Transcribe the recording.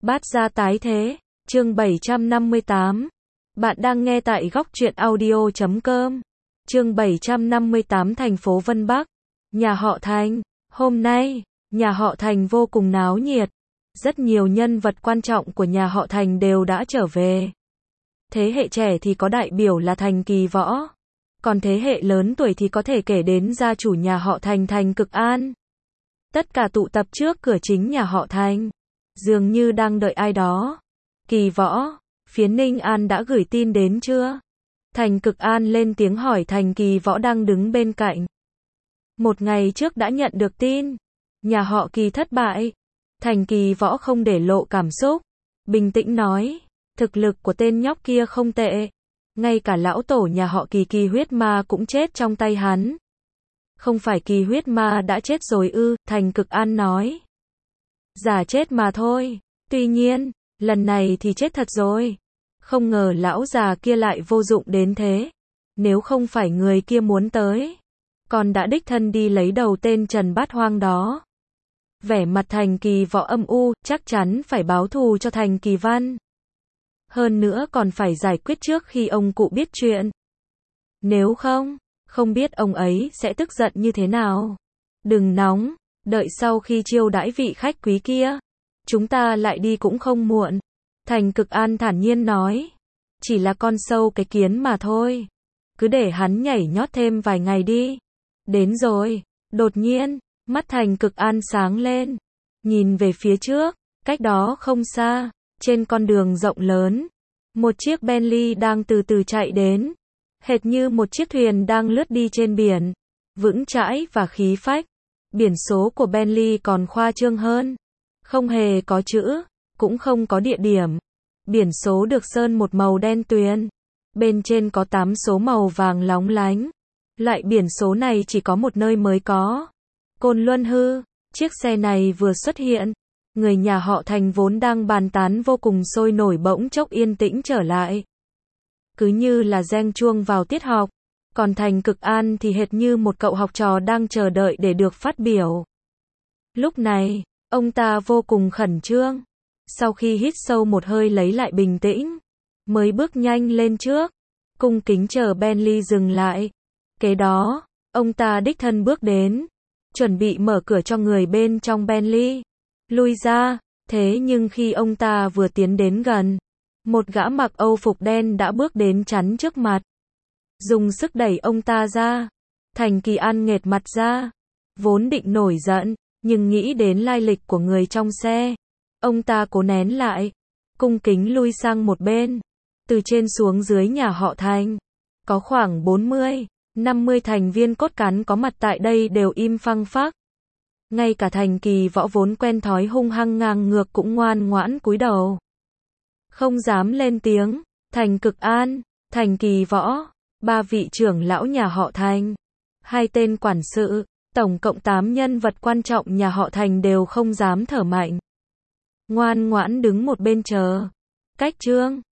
Bát gia tái thế, chương 758. Bạn đang nghe tại góc truyện audio.com. Chương 758 thành phố Vân Bắc. Nhà họ Thành. Hôm nay, nhà họ Thành vô cùng náo nhiệt. Rất nhiều nhân vật quan trọng của nhà họ Thành đều đã trở về. Thế hệ trẻ thì có đại biểu là Thành Kỳ Võ. Còn thế hệ lớn tuổi thì có thể kể đến gia chủ nhà họ Thành Thành Cực An. Tất cả tụ tập trước cửa chính nhà họ Thành. Dường như đang đợi ai đó. Kỳ Võ, phía Ninh An đã gửi tin đến chưa? Thành Cực An lên tiếng hỏi Thành Kỳ Võ đang đứng bên cạnh. Một ngày trước đã nhận được tin. Nhà họ Kỳ thất bại. Thành Kỳ Võ không để lộ cảm xúc. Bình tĩnh nói. Thực lực của tên nhóc kia không tệ. Ngay cả lão tổ nhà họ Kỳ Kỳ huyết ma cũng chết trong tay hắn. Không phải Kỳ huyết ma đã chết rồi ư? Thành Cực An nói. Giả chết mà thôi. Tuy nhiên, lần này thì chết thật rồi. Không ngờ lão già kia lại vô dụng đến thế. Nếu không phải người kia muốn tới, còn đã đích thân đi lấy đầu tên Trần Bát Hoang đó. Vẻ mặt Thành Kỳ Võ âm u, chắc chắn phải báo thù cho Thành Kỳ Văn. Hơn nữa còn phải giải quyết trước khi ông cụ biết chuyện. Nếu không, không biết ông ấy sẽ tức giận như thế nào. Đừng nóng, đợi sau khi chiêu đãi vị khách quý kia, chúng ta lại đi cũng không muộn. Thành Cực An thản nhiên nói. Chỉ là con sâu cái kiến mà thôi. Cứ để hắn nhảy nhót thêm vài ngày đi. Đến rồi. Đột nhiên, mắt Thành Cực An sáng lên. Nhìn về phía trước, cách đó không xa, trên con đường rộng lớn, một chiếc Bentley đang từ từ chạy đến. Hệt như một chiếc thuyền đang lướt đi trên biển. Vững chãi và khí phách. Biển số của Bentley còn khoa trương hơn. Không hề có chữ, cũng không có địa điểm. Biển số được sơn một màu đen tuyền. Bên trên có 8 số màu vàng lóng lánh. Loại biển số này chỉ có một nơi mới có. Côn Luân Hư. Chiếc xe này vừa xuất hiện, người nhà họ Thành vốn đang bàn tán vô cùng sôi nổi bỗng chốc yên tĩnh trở lại. Cứ như là reng chuông vào tiết học. Còn Thành Cực An thì hệt như một cậu học trò đang chờ đợi để được phát biểu. Lúc này, ông ta vô cùng khẩn trương. Sau khi hít sâu một hơi lấy lại bình tĩnh, mới bước nhanh lên trước, cung kính chờ Bentley dừng lại. Kế đó, ông ta đích thân bước đến, chuẩn bị mở cửa cho người bên trong Bentley lui ra. Thế nhưng khi ông ta vừa tiến đến gần, một gã mặc Âu phục đen đã bước đến chắn trước mặt, dùng sức đẩy ông ta ra. Thành Kỳ An nghệt mặt ra, vốn định nổi giận, nhưng nghĩ đến lai lịch của người trong xe, ông ta cố nén lại, cung kính lui sang một bên. Từ trên xuống dưới nhà họ Thành, có khoảng 40, 50 thành viên cốt cán có mặt tại đây đều im phăng phắc. Ngay cả Thành Kỳ Võ vốn quen thói hung hăng ngang ngược cũng ngoan ngoãn cúi đầu, không dám lên tiếng. Thành Cực An, Thành Kỳ Võ, 3 vị trưởng lão nhà họ Thành, 2 tên quản sự, tổng cộng 8 nhân vật quan trọng nhà họ Thành đều không dám thở mạnh. Ngoan ngoãn đứng một bên chờ. Cách chương